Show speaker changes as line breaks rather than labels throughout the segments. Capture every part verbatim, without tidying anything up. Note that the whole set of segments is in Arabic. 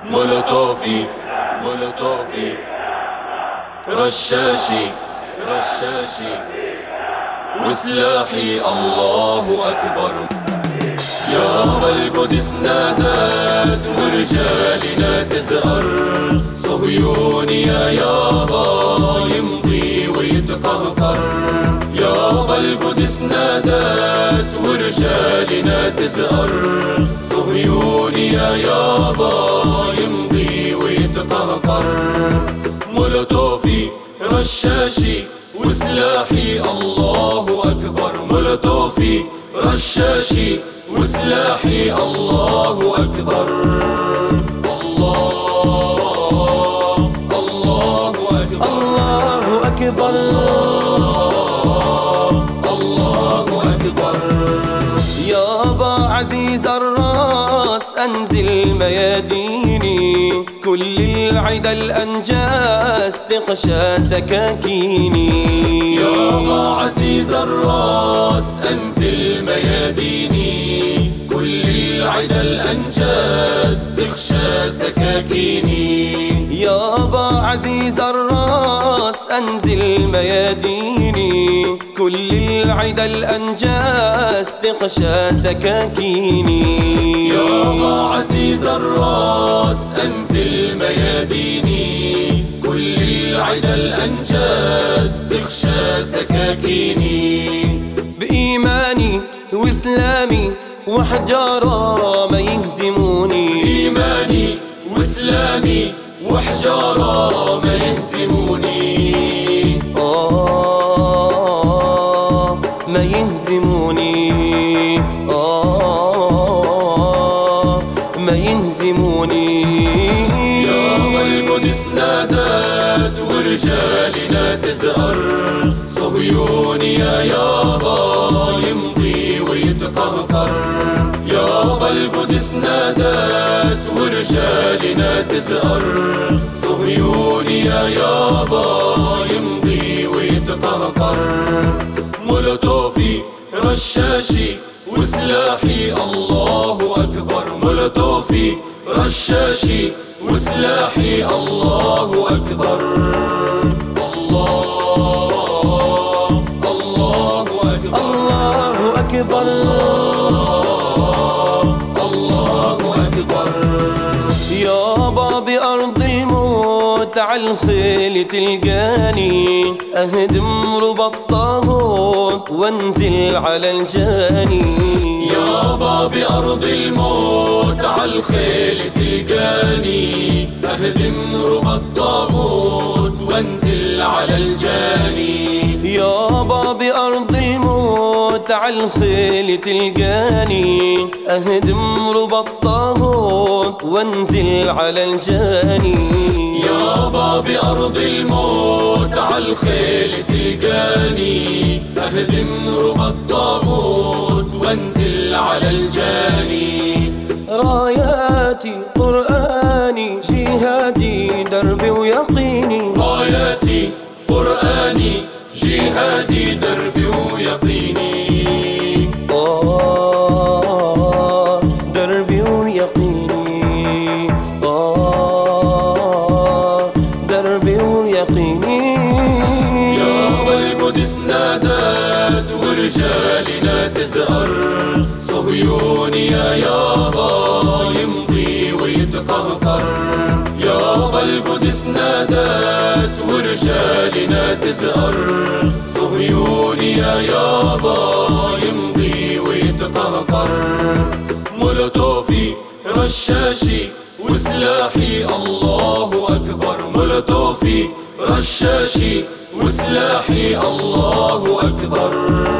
مولوتوفي مولوتوفي رشاشي رشاشي وسلاحي الله أكبر. يابا القدس نادت ورجالنا تزأر، صهيوني يا يابا يمضي ويتقهقر. يابا القدس نادت ورجالنا تزأر، صهيوني يا يابا يمضي ويتقهقر. مولوتوفي رشاشي وسلاحي الله أكبر. مولوتوفي رشاشي وسلاحي الله أكبر. الله الله أكبر
الله أكبر
الله أكبر.
يابا عزيز الراس أنزل مياديني، كل العدا الأنجاس تخشى سكاكيني.
يابا عزيز الراس أنزل مياديني، كل العدا الأنجاس تخشى سكاكيني.
يابا عزيز الراس أنزل مياديني، كل العدا الأنجاس تخشى سكاكيني.
يابا عزيز الراس أنزل مياديني، كل العدا الأنجاس تخشى سكاكيني.
بإيماني وإسلامي وحجارة ما يهزموني.
إيماني وإسلامي وحجارة ما يهزموني.
آه ما يهزموني. آه ما يهزموني.
يابا القدس نادت ورجالنا تزأر، صهيوني يا يابا يمضي ويتقهقر. يابا القدس نادت ورجالنا تزأر، صهيوني يا يابا يمضي ويتقهقر. مولوتوفي رشاشي وسلاحي الله أكبر. مولوتوفي رشاشي وسلاحي الله أكبر. الله الله أكبر
الله أكبر
الله أكبر.
يابا بأرض الموت عالخيل تلقاني، أهدم ربى الطاغوت وانزل على الجاني.
يابا بأرض الموت عالخيل تلقاني، أهدم ربى الطاغوت وانزل على الجاني.
يابا بأرض الموت عالخيل تلقاني، أهدم ربى الطاغوت وانزل على الجاني.
يابا بأرض الموت عالخيل تلقاني، أهدم ربى الطاغوت وانزل على الجاني.
راياتي قرآني جهادي دربي ويقيني.
راياتي قرآني جهادي دربي ويقيني.
آه دربي ويقيني. آه دربي ويقيني.
يابا القدس نادت ورجالنا تزأر، صهيوني يا يابا يمضي ويتقهقر. يابا القدس نادت ورجالنا تزأر، صهيوني يا يابا يمضي ويتقهقر. مولوتوفي رشاشي وسلاحي الله أكبر. مولوتوفي رشاشي وسلاحي الله أكبر.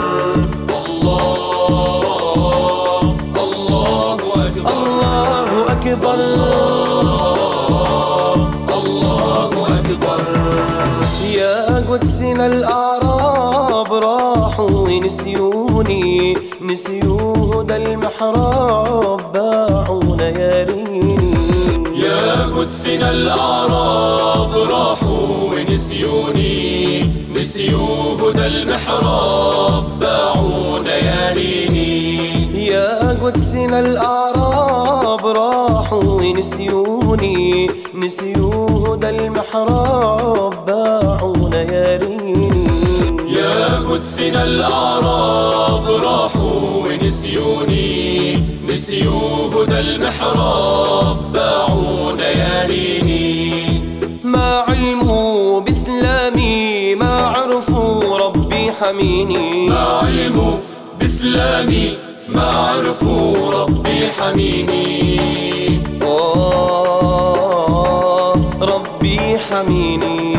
الله الله أكبر
الله أكبر
الله أكبر.
يا قدسنا الأعراب راحوا ونسيوني، نسيوا هدى المحراب باعونا يا ريني.
يا قدسنا الأعراب راحوا ونسيوني، نسيوا هدى المحراب باعونا يا ريني.
يا قدسنا الأعراب راحوا ونسيوني، نسيوا هدى المحراب باعونا يا ريني.
يا قدسنا الأعراب راحوا ونسيوني، نسيوا هدى المحراب باعونا يا ريني.
ما علموا بإسلامي ما عرفوا ربي حميني،
ما علموا بإسلامي ما عرفوا ربي حميني.
آه ربي حميني،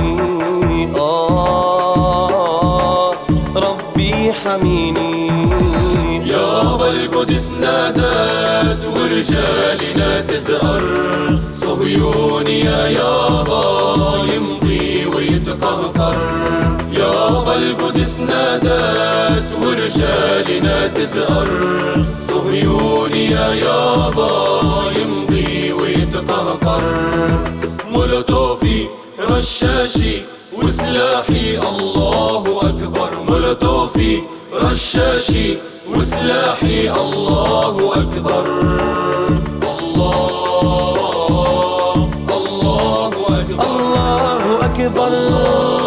آه ربي حميني.
يابا القدس نادت ورجالنا تزأر، صهيوني يا يابا يمضي ويتقهقر. يابا القدس نادت ورجالنا تزأر، صهيوني يا يابا يمضي ويتقهقر. مولوتوفي رشاشي وسلاحي الله أكبر، مولوتوفي رشاشي وسلاحي الله أكبر. الله الله أكبر،
الله أكبر.